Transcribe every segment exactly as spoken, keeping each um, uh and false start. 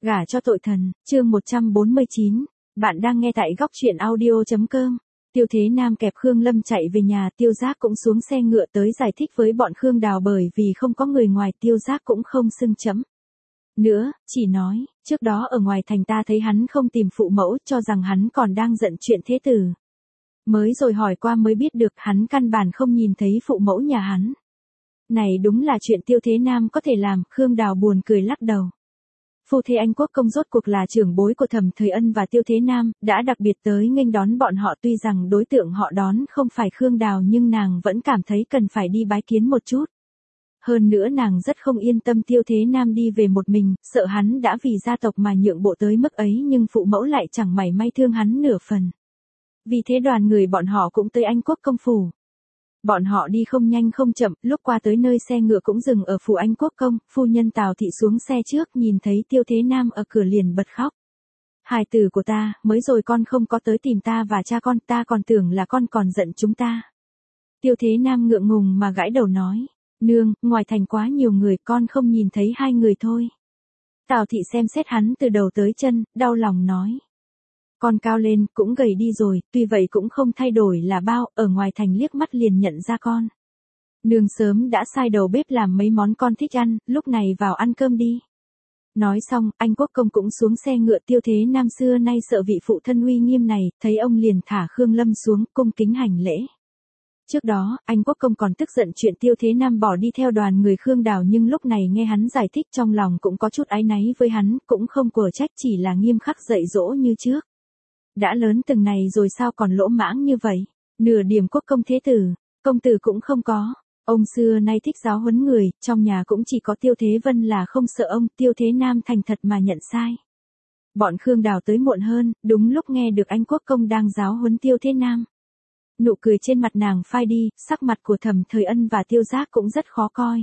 Gả cho tội thần, chương một trăm bốn mươi chín. Bạn đang nghe tại góc truyện audio.com. Tiêu Thế Nam kẹp Khương Lâm chạy về nhà, Tiêu Giác cũng xuống xe ngựa tới giải thích với bọn Khương Đào, bởi vì không có người ngoài Tiêu Giác cũng không xưng chấm nữa, chỉ nói, trước đó ở ngoài thành ta thấy hắn không tìm phụ mẫu, cho rằng hắn còn đang giận chuyện thế tử. Mới rồi hỏi qua mới biết được hắn căn bản không nhìn thấy phụ mẫu nhà hắn. Này đúng là chuyện Tiêu Thế Nam có thể làm. Khương Đào buồn cười lắc đầu. Phu thê Anh Quốc công rốt cuộc là trưởng bối của Thẩm Thời Ân và Tiêu Thế Nam, đã đặc biệt tới nghênh đón bọn họ, tuy rằng đối tượng họ đón không phải Khương Đào nhưng nàng vẫn cảm thấy cần phải đi bái kiến một chút. Hơn nữa nàng rất không yên tâm Tiêu Thế Nam đi về một mình, sợ hắn đã vì gia tộc mà nhượng bộ tới mức ấy nhưng phụ mẫu lại chẳng mảy may thương hắn nửa phần. Vì thế đoàn người bọn họ cũng tới Anh Quốc công phủ. Bọn họ đi không nhanh không chậm, lúc qua tới nơi xe ngựa cũng dừng ở phủ Anh Quốc công, phu nhân Tào thị xuống xe trước, nhìn thấy Tiêu Thế Nam ở cửa liền bật khóc. Hài tử của ta, mới rồi con không có tới tìm ta và cha con, ta còn tưởng là con còn giận chúng ta. Tiêu Thế Nam ngượng ngùng mà gãi đầu nói, nương, ngoài thành quá nhiều người, con không nhìn thấy hai người thôi. Tào thị xem xét hắn từ đầu tới chân, đau lòng nói. Con cao lên, cũng gầy đi rồi, tuy vậy cũng không thay đổi là bao, ở ngoài thành liếc mắt liền nhận ra con. Nương sớm đã sai đầu bếp làm mấy món con thích ăn, lúc này vào ăn cơm đi. Nói xong, Anh Quốc công cũng xuống xe ngựa. Tiêu Thế Nam xưa nay sợ vị phụ thân uy nghiêm này, thấy ông liền thả Khương Lâm xuống, cung kính hành lễ. Trước đó, Anh Quốc công còn tức giận chuyện Tiêu Thế Nam bỏ đi theo đoàn người Khương Đào, nhưng lúc này nghe hắn giải thích trong lòng cũng có chút áy náy với hắn, cũng không quở trách, chỉ là nghiêm khắc dạy dỗ như trước. Đã lớn từng này rồi sao còn lỗ mãng như vậy, nửa điểm quốc công thế tử, công tử cũng không có. Ông xưa nay thích giáo huấn người, trong nhà cũng chỉ có Tiêu Thế Vân là không sợ ông. Tiêu Thế Nam thành thật mà nhận sai. Bọn Khương Đào tới muộn hơn, đúng lúc nghe được Anh Quốc công đang giáo huấn Tiêu Thế Nam. Nụ cười trên mặt nàng phai đi, sắc mặt của Thẩm Thời Ân và Tiêu Giác cũng rất khó coi.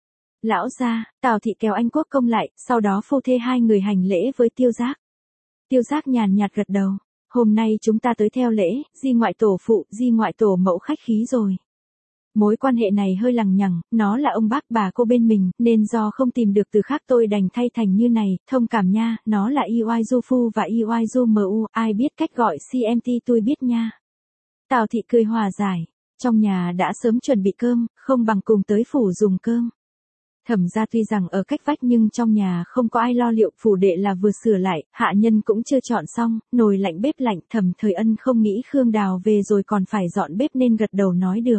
Lão gia, Tào thị kéo Anh Quốc công lại, sau đó phu thê hai người hành lễ với Tiêu Giác. Tiêu Giác nhàn nhạt gật đầu. Hôm nay chúng ta tới theo lễ, di ngoại tổ phụ, di ngoại tổ mẫu khách khí rồi. Mối quan hệ này hơi lằng nhằng, nó là ông bác bà cô bên mình, nên do không tìm được từ khác tôi đành thay thành như này, thông cảm nha, nó là i oai du phu và i oai du mu, ai biết cách gọi xê em tê tôi biết nha. Tào thị cười hòa giải, trong nhà đã sớm chuẩn bị cơm, không bằng cùng tới phủ dùng cơm. Thẩm gia tuy rằng ở cách vách nhưng trong nhà không có ai lo liệu, phủ đệ là vừa sửa lại, hạ nhân cũng chưa chọn xong, nồi lạnh bếp lạnh. Thẩm Thời Ân không nghĩ Khương Đào về rồi còn phải dọn bếp nên gật đầu nói được.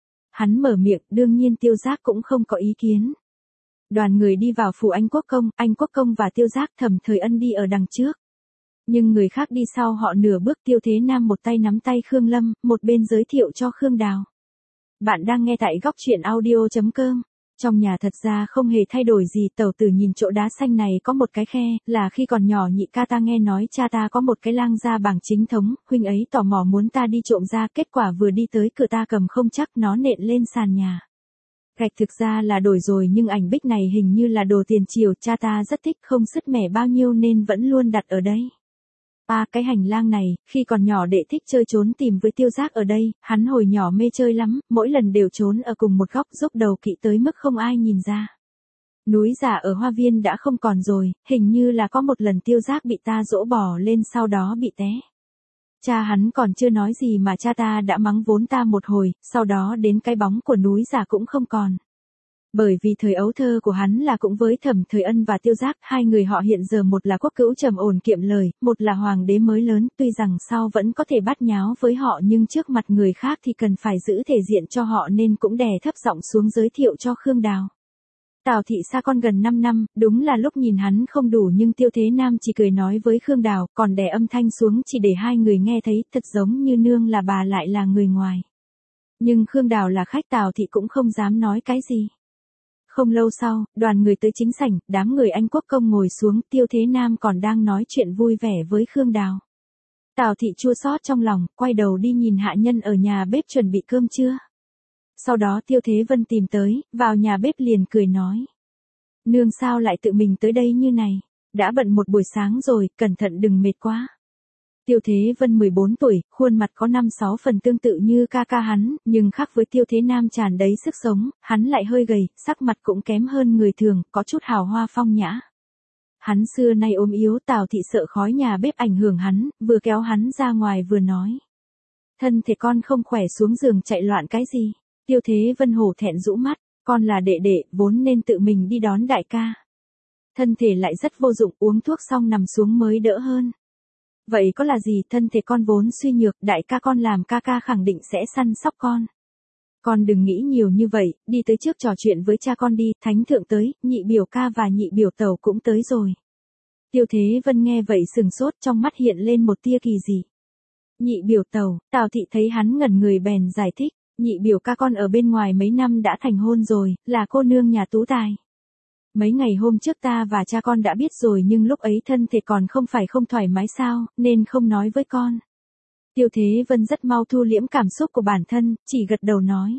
Hắn mở miệng, đương nhiên Tiêu Giác cũng không có ý kiến. Đoàn người đi vào phủ Anh Quốc công, Anh Quốc công và Tiêu Giác, Thẩm Thời Ân đi ở đằng trước. Nhưng người khác đi sau họ nửa bước. Tiêu Thế Nam một tay nắm tay Khương Lâm, một bên giới thiệu cho Khương Đào. Bạn đang nghe tại góc truyện audio.com. Trong nhà thật ra không hề thay đổi gì, tẩu tử nhìn chỗ đá xanh này có một cái khe, là khi còn nhỏ nhị ca ta nghe nói cha ta có một cái lang gia bảng chính thống, huynh ấy tò mò muốn ta đi trộm ra, kết quả vừa đi tới cửa ta cầm không chắc nó nện lên sàn nhà. Gạch thực ra là đổi rồi nhưng ảnh bích này hình như là đồ tiền triều, cha ta rất thích, không sứt mẻ bao nhiêu nên vẫn luôn đặt ở đây. À, cái hành lang này, khi còn nhỏ đệ thích chơi trốn tìm với Tiêu Giác ở đây, hắn hồi nhỏ mê chơi lắm, mỗi lần đều trốn ở cùng một góc, giúp đầu kỵ tới mức không ai nhìn ra. Núi giả ở hoa viên đã không còn rồi, hình như là có một lần Tiêu Giác bị ta dỗ bỏ lên sau đó bị té. Cha hắn còn chưa nói gì mà cha ta đã mắng vốn ta một hồi, sau đó đến cái bóng của núi giả cũng không còn. Bởi vì thời ấu thơ của hắn là cũng với Thẩm Thời Ân và Tiêu Giác, hai người họ hiện giờ một là quốc cữu trầm ổn kiệm lời, một là hoàng đế mới lớn, tuy rằng sau vẫn có thể bắt nháo với họ nhưng trước mặt người khác thì cần phải giữ thể diện cho họ nên cũng đè thấp giọng xuống giới thiệu cho Khương Đào. Tào thị xa con gần năm năm, đúng là lúc nhìn hắn không đủ nhưng Tiêu Thế Nam chỉ cười nói với Khương Đào, còn đè âm thanh xuống chỉ để hai người nghe thấy, thật giống như nương là bà lại là người ngoài. Nhưng Khương Đào là khách, Tào thị cũng không dám nói cái gì. Không lâu sau, đoàn người tới chính sảnh, đám người Anh Quốc công ngồi xuống, Tiêu Thế Nam còn đang nói chuyện vui vẻ với Khương Đào. Tào thị chua xót trong lòng, quay đầu đi nhìn hạ nhân ở nhà bếp chuẩn bị cơm trưa. Sau đó Tiêu Thế Vân tìm tới, vào nhà bếp liền cười nói. Nương sao lại tự mình tới đây như này, đã bận một buổi sáng rồi, cẩn thận đừng mệt quá. Tiêu Thế Vân mười bốn tuổi, khuôn mặt có năm sáu phần tương tự như ca ca hắn, nhưng khác với Tiêu Thế Nam tràn đầy sức sống, hắn lại hơi gầy, sắc mặt cũng kém hơn người thường, có chút hào hoa phong nhã. Hắn xưa nay ốm yếu, Tào thị sợ khói nhà bếp ảnh hưởng hắn, vừa kéo hắn ra ngoài vừa nói. Thân thể con không khỏe, xuống giường chạy loạn cái gì. Tiêu Thế Vân hổ thẹn rũ mắt, con là đệ đệ, vốn nên tự mình đi đón đại ca. Thân thể lại rất vô dụng, uống thuốc xong nằm xuống mới đỡ hơn. Vậy có là gì, thân thể con vốn suy nhược, đại ca con làm ca ca khẳng định sẽ săn sóc con. Con đừng nghĩ nhiều như vậy, đi tới trước trò chuyện với cha con đi, thánh thượng tới, nhị biểu ca và nhị biểu tẩu cũng tới rồi. Tiêu Thế Vân nghe vậy sừng sốt, trong mắt hiện lên một tia kỳ dị. Nhị biểu tẩu, Tào thị thấy hắn ngẩn người bèn giải thích, nhị biểu ca con ở bên ngoài mấy năm đã thành hôn rồi, là cô nương nhà Tú Tài. Mấy ngày hôm trước ta và cha con đã biết rồi, nhưng lúc ấy thân thể còn không phải không thoải mái sao, nên không nói với con. Tiêu Thế Vân rất mau thu liễm cảm xúc của bản thân, chỉ gật đầu nói.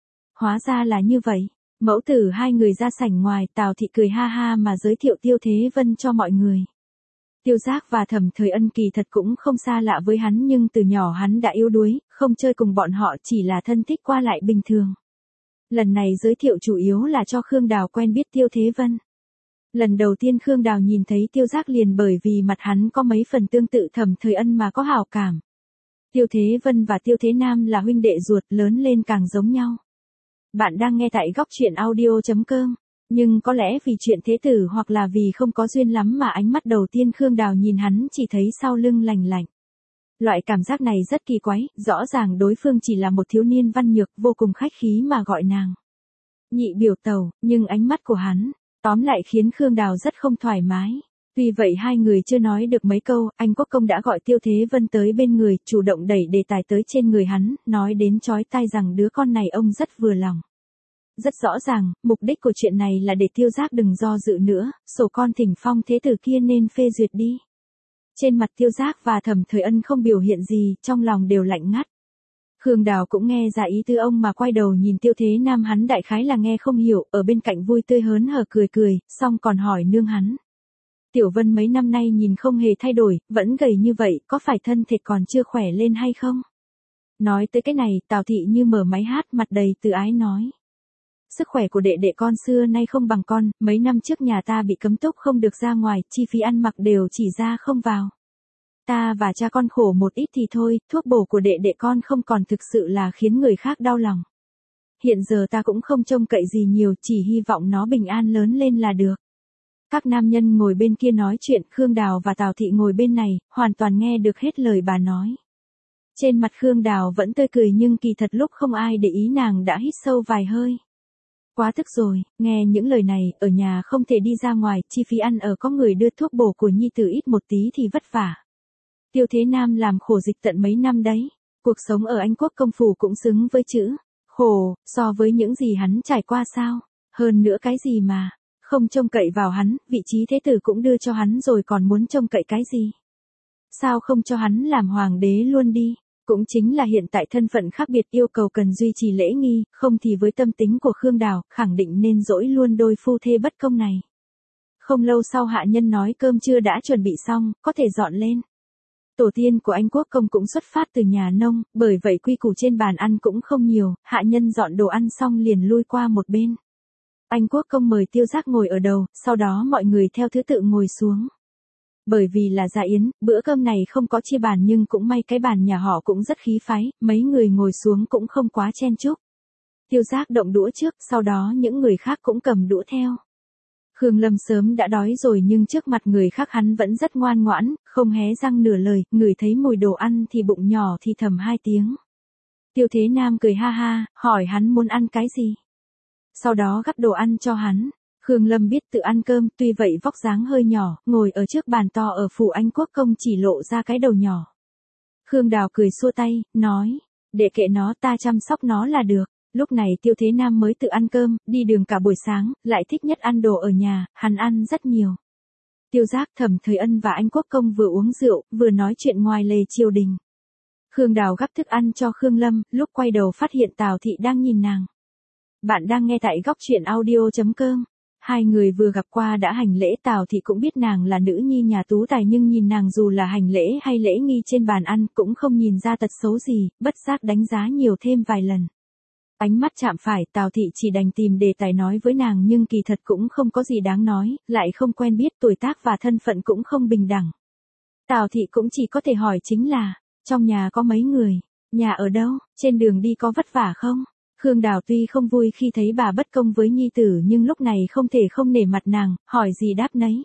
Hóa ra là như vậy. Mẫu tử hai người ra sảnh ngoài, Tào thị cười ha ha mà giới thiệu Tiêu Thế Vân cho mọi người. Tiêu Giác và Thẩm Thời Ân kỳ thật cũng không xa lạ với hắn, nhưng từ nhỏ hắn đã yếu đuối, không chơi cùng bọn họ, chỉ là thân thích qua lại bình thường. Lần này giới thiệu chủ yếu là cho Khương Đào quen biết Tiêu Thế Vân. Lần đầu tiên Khương Đào nhìn thấy Tiêu Giác liền bởi vì mặt hắn có mấy phần tương tự Thẩm Thời Ân mà có hảo cảm. Tiêu Thế Vân và Tiêu Thế Nam là huynh đệ ruột, lớn lên càng giống nhau. Bạn đang nghe tại góc truyện audio chấm com. Nhưng có lẽ vì chuyện thế tử hoặc là vì không có duyên lắm mà ánh mắt đầu tiên Khương Đào nhìn hắn chỉ thấy sau lưng lành lạnh. Loại cảm giác này rất kỳ quái, rõ ràng đối phương chỉ là một thiếu niên văn nhược, vô cùng khách khí mà gọi nàng nhị biểu tẩu, nhưng ánh mắt của hắn, tóm lại khiến Khương Đào rất không thoải mái. Tuy vậy hai người chưa nói được mấy câu, anh Quốc Công đã gọi Tiêu Thế Vân tới bên người, chủ động đẩy đề tài tới trên người hắn, nói đến chói tai rằng đứa con này ông rất vừa lòng. Rất rõ ràng, mục đích của chuyện này là để Tiêu Giác đừng do dự nữa, sổ con thỉnh phong thế tử kia nên phê duyệt đi. Trên mặt Tiêu Giác và Thẩm Thời Ân không biểu hiện gì, trong lòng đều lạnh ngắt. Khương Đào cũng nghe ra ý tư ông mà quay đầu nhìn Tiêu Thế Nam, hắn đại khái là nghe không hiểu, ở bên cạnh vui tươi hớn hở cười cười, xong còn hỏi nương hắn. Tiểu Vân mấy năm nay nhìn không hề thay đổi, vẫn gầy như vậy, có phải thân thể còn chưa khỏe lên hay không? Nói tới cái này, Tào thị như mở máy hát, mặt đầy từ ái nói. Sức khỏe của đệ đệ con xưa nay không bằng con, mấy năm trước nhà ta bị cấm túc không được ra ngoài, chi phí ăn mặc đều chỉ ra không vào. Ta và cha con khổ một ít thì thôi, thuốc bổ của đệ đệ con không còn thực sự là khiến người khác đau lòng. Hiện giờ ta cũng không trông cậy gì nhiều, chỉ hy vọng nó bình an lớn lên là được. Các nam nhân ngồi bên kia nói chuyện, Khương Đào và Tào thị ngồi bên này, hoàn toàn nghe được hết lời bà nói. Trên mặt Khương Đào vẫn tươi cười nhưng kỳ thật lúc không ai để ý nàng đã hít sâu vài hơi. Quá tức rồi, nghe những lời này, ở nhà không thể đi ra ngoài, chi phí ăn ở có người đưa thuốc bổ của nhi tử ít một tí thì vất vả. Tiêu Thế Nam làm khổ dịch tận mấy năm đấy, cuộc sống ở Anh Quốc công phủ cũng xứng với chữ khổ, so với những gì hắn trải qua sao, hơn nữa cái gì mà, không trông cậy vào hắn, vị trí thế tử cũng đưa cho hắn rồi còn muốn trông cậy cái gì. Sao không cho hắn làm hoàng đế luôn đi? Cũng chính là hiện tại thân phận khác biệt yêu cầu cần duy trì lễ nghi, không thì với tâm tính của Khương Đào, khẳng định nên dỗi luôn đôi phu thê bất công này. Không lâu sau hạ nhân nói cơm trưa đã chuẩn bị xong, có thể dọn lên. Tổ tiên của Anh Quốc Công cũng xuất phát từ nhà nông, bởi vậy quy củ trên bàn ăn cũng không nhiều, hạ nhân dọn đồ ăn xong liền lui qua một bên. Anh Quốc Công mời Tiêu Giác ngồi ở đầu, sau đó mọi người theo thứ tự ngồi xuống. Bởi vì là gia yến, bữa cơm này không có chia bàn nhưng cũng may cái bàn nhà họ cũng rất khí phái, mấy người ngồi xuống cũng không quá chen chúc. Tiêu Giác động đũa trước, sau đó những người khác cũng cầm đũa theo. Khương Lâm sớm đã đói rồi nhưng trước mặt người khác hắn vẫn rất ngoan ngoãn, không hé răng nửa lời, ngửi thấy mùi đồ ăn thì bụng nhỏ thì thầm hai tiếng. Tiêu Thế Nam cười ha ha, hỏi hắn muốn ăn cái gì. Sau đó gắp đồ ăn cho hắn. Khương Lâm biết tự ăn cơm, tuy vậy vóc dáng hơi nhỏ, ngồi ở trước bàn to ở phủ Anh Quốc Công chỉ lộ ra cái đầu nhỏ. Khương Đào cười xua tay, nói, để kệ nó, ta chăm sóc nó là được. Lúc này Tiêu Thế Nam mới tự ăn cơm, đi đường cả buổi sáng, lại thích nhất ăn đồ ở nhà, hắn ăn rất nhiều. Tiêu Giác, Thẩm Thời Ân và Anh Quốc Công vừa uống rượu, vừa nói chuyện ngoài lề triều đình. Khương Đào gắp thức ăn cho Khương Lâm, lúc quay đầu phát hiện Tào thị đang nhìn nàng. Bạn đang nghe tại góc truyện audio chấm com. Hai người vừa gặp qua đã hành lễ, Tào thị cũng biết nàng là nữ nhi nhà Tú Tài nhưng nhìn nàng dù là hành lễ hay lễ nghi trên bàn ăn cũng không nhìn ra tật xấu gì, bất giác đánh giá nhiều thêm vài lần. Ánh mắt chạm phải, Tào thị chỉ đành tìm đề tài nói với nàng nhưng kỳ thật cũng không có gì đáng nói, lại không quen biết, tuổi tác và thân phận cũng không bình đẳng. Tào thị cũng chỉ có thể hỏi chính là, trong nhà có mấy người, nhà ở đâu, trên đường đi có vất vả không? Khương Đào tuy không vui khi thấy bà bất công với nhi tử nhưng lúc này không thể không nể mặt nàng, hỏi gì đáp nấy.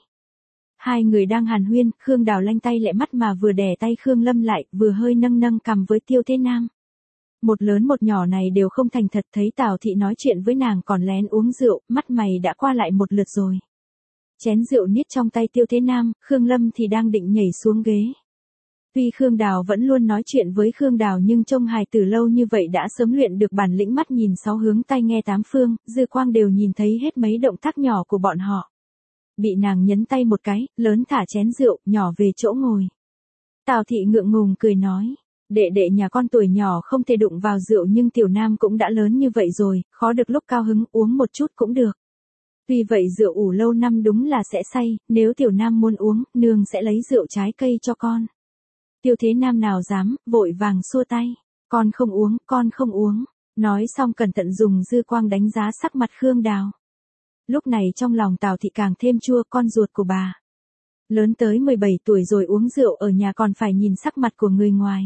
Hai người đang hàn huyên, Khương Đào lanh tay lẹ mắt mà vừa đè tay Khương Lâm lại, vừa hơi nâng nâng cằm với Tiêu Thế Nam. Một lớn một nhỏ này đều không thành thật, thấy Tào thị nói chuyện với nàng còn lén uống rượu, mắt mày đã qua lại một lượt rồi. Chén rượu niết trong tay Tiêu Thế Nam, Khương Lâm thì đang định nhảy xuống ghế. Tuy Khương Đào vẫn luôn nói chuyện với Khương Đào nhưng trông hài tử lâu như vậy đã sớm luyện được bản lĩnh mắt nhìn sáu hướng tai nghe tám phương, dư quang đều nhìn thấy hết mấy động tác nhỏ của bọn họ. Bị nàng nhấn tay một cái, lớn thả chén rượu, nhỏ về chỗ ngồi. Tào thị ngượng ngùng cười nói, đệ đệ nhà con tuổi nhỏ không thể đụng vào rượu nhưng tiểu nam cũng đã lớn như vậy rồi, khó được lúc cao hứng uống một chút cũng được. Tuy vậy rượu ủ lâu năm đúng là sẽ say, nếu tiểu nam muốn uống, nương sẽ lấy rượu trái cây cho con. Tiêu Thế Nam nào dám, vội vàng xua tay, con không uống, con không uống. Nói xong cẩn thận dùng dư quang đánh giá sắc mặt Khương Đào. Lúc này trong lòng Tào thị càng thêm chua, con ruột của bà. Lớn tới mười bảy tuổi rồi uống rượu ở nhà còn phải nhìn sắc mặt của người ngoài.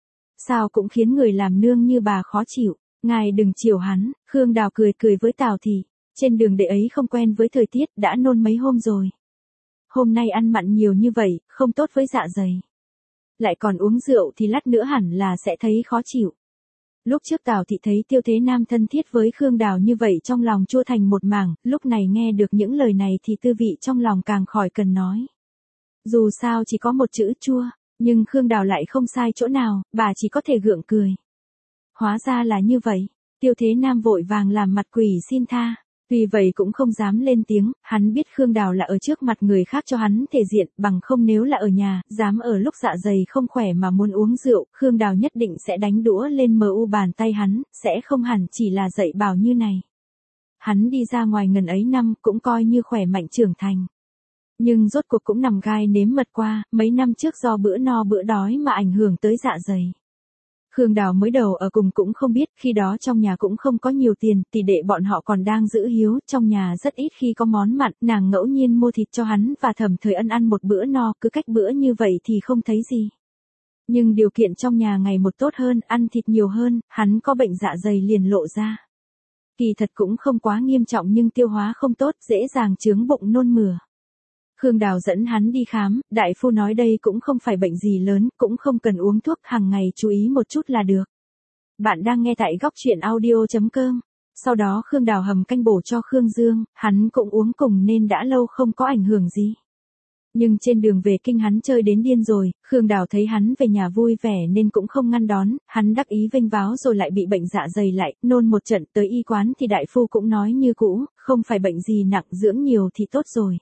Sao cũng khiến người làm nương như bà khó chịu, ngài đừng chiều hắn. Khương Đào cười cười với Tào thị, trên đường đệ ấy không quen với thời tiết, đã nôn mấy hôm rồi. Hôm nay ăn mặn nhiều như vậy, không tốt với dạ dày. Lại còn uống rượu thì lát nữa hẳn là sẽ thấy khó chịu. Lúc trước Tào thị thấy Tiêu Thế Nam thân thiết với Khương Đào như vậy trong lòng chua thành một mảng, lúc này nghe được những lời này thì tư vị trong lòng càng khỏi cần nói. Dù sao chỉ có một chữ chua, nhưng Khương Đào lại không sai chỗ nào, bà chỉ có thể gượng cười. Hóa ra là như vậy, Tiêu Thế Nam vội vàng làm mặt quỷ xin tha. Vì vậy cũng không dám lên tiếng, hắn biết Khương Đào là ở trước mặt người khác cho hắn thể diện, bằng không nếu là ở nhà, dám ở lúc dạ dày không khỏe mà muốn uống rượu, Khương Đào nhất định sẽ đánh đũa lên mờ u bàn tay hắn, sẽ không hẳn chỉ là dạy bảo như này. Hắn đi ra ngoài ngần ấy năm cũng coi như khỏe mạnh trưởng thành. Nhưng rốt cuộc cũng nằm gai nếm mật qua, mấy năm trước do bữa no bữa đói mà ảnh hưởng tới dạ dày. Khương Đào mới đầu ở cùng cũng không biết, khi đó trong nhà cũng không có nhiều tiền, tỷ đệ bọn họ còn đang giữ hiếu, trong nhà rất ít khi có món mặn, nàng ngẫu nhiên mua thịt cho hắn và Thẩm Thời Ân ăn một bữa no, cứ cách bữa như vậy thì không thấy gì. Nhưng điều kiện trong nhà ngày một tốt hơn, ăn thịt nhiều hơn, hắn có bệnh dạ dày liền lộ ra. Kỳ thật cũng không quá nghiêm trọng nhưng tiêu hóa không tốt, dễ dàng chướng bụng nôn mửa. Khương Đào dẫn hắn đi khám, đại phu nói đây cũng không phải bệnh gì lớn, cũng không cần uống thuốc, hàng ngày chú ý một chút là được. Bạn đang nghe tại góc truyện audio chấm com. Sau đó Khương Đào hầm canh bổ cho Khương Dương, hắn cũng uống cùng nên đã lâu không có ảnh hưởng gì. Nhưng trên đường về kinh hắn chơi đến điên rồi, Khương Đào thấy hắn về nhà vui vẻ nên cũng không ngăn đón, hắn đắc ý vênh váo rồi lại bị bệnh dạ dày lại, nôn một trận, tới y quán thì đại phu cũng nói như cũ, không phải bệnh gì nặng, dưỡng nhiều thì tốt rồi.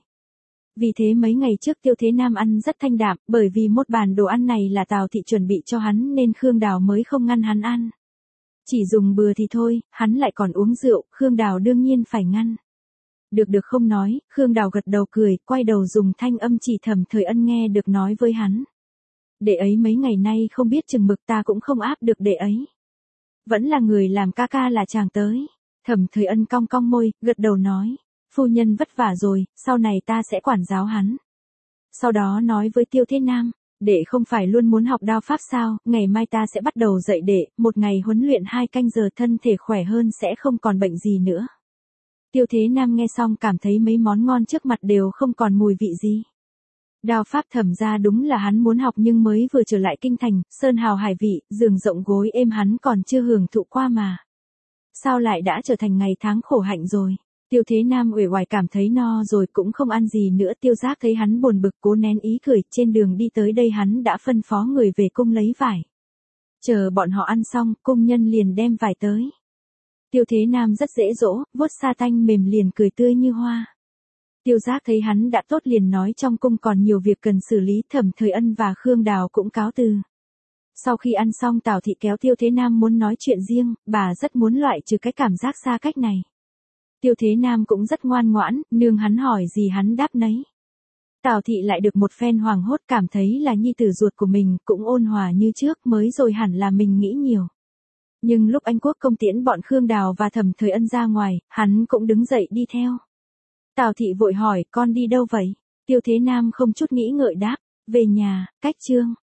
Vì thế mấy ngày trước Tiêu Thế Nam ăn rất thanh đạm, bởi vì một bàn đồ ăn này là Tào thị chuẩn bị cho hắn nên Khương Đào mới không ngăn hắn ăn. Chỉ dùng bừa thì thôi, hắn lại còn uống rượu, Khương Đào đương nhiên phải ngăn. Được được không nói, Khương Đào gật đầu cười, quay đầu dùng thanh âm chỉ Thẩm Thời Ân nghe được nói với hắn. Đệ ấy mấy ngày nay không biết chừng mực, ta cũng không áp được đệ ấy. Vẫn là người làm ca ca là chàng tới. Thẩm Thời Ân cong cong môi, gật đầu nói. Phu nhân vất vả rồi, sau này ta sẽ quản giáo hắn. Sau đó nói với Tiêu Thế Nam, đệ không phải luôn muốn học đao pháp sao, ngày mai ta sẽ bắt đầu dạy đệ, một ngày huấn luyện hai canh giờ thân thể khỏe hơn sẽ không còn bệnh gì nữa. Tiêu Thế Nam nghe xong cảm thấy mấy món ngon trước mặt đều không còn mùi vị gì. Đao pháp Thẩm ra đúng là hắn muốn học nhưng mới vừa trở lại kinh thành, sơn hào hải vị, giường rộng gối êm hắn còn chưa hưởng thụ qua mà. Sao lại đã trở thành ngày tháng khổ hạnh rồi. Tiêu Thế Nam uể oải cảm thấy no rồi cũng không ăn gì nữa, Tiêu Giác thấy hắn buồn bực cố nén ý cười, trên đường đi tới đây hắn đã phân phó người về cung lấy vải. Chờ bọn họ ăn xong, cung nhân liền đem vải tới. Tiêu Thế Nam rất dễ dỗ, vuốt sa tanh mềm liền cười tươi như hoa. Tiêu Giác thấy hắn đã tốt liền nói trong cung còn nhiều việc cần xử lý, Thẩm Thời Ân và Khương Đào cũng cáo từ. Sau khi ăn xong Tào thị kéo Tiêu Thế Nam muốn nói chuyện riêng, bà rất muốn loại trừ cái cảm giác xa cách này. Tiêu Thế Nam cũng rất ngoan ngoãn, nương hắn hỏi gì hắn đáp nấy. Tào thị lại được một phen hoảng hốt cảm thấy là nhi tử ruột của mình cũng ôn hòa như trước mới rồi hẳn là mình nghĩ nhiều. Nhưng lúc anh Quốc Công tiễn bọn Khương Đào và Thẩm Thời Ân ra ngoài, hắn cũng đứng dậy đi theo. Tào thị vội hỏi, con đi đâu vậy? Tiêu Thế Nam không chút nghĩ ngợi đáp, về nhà, cách Trương.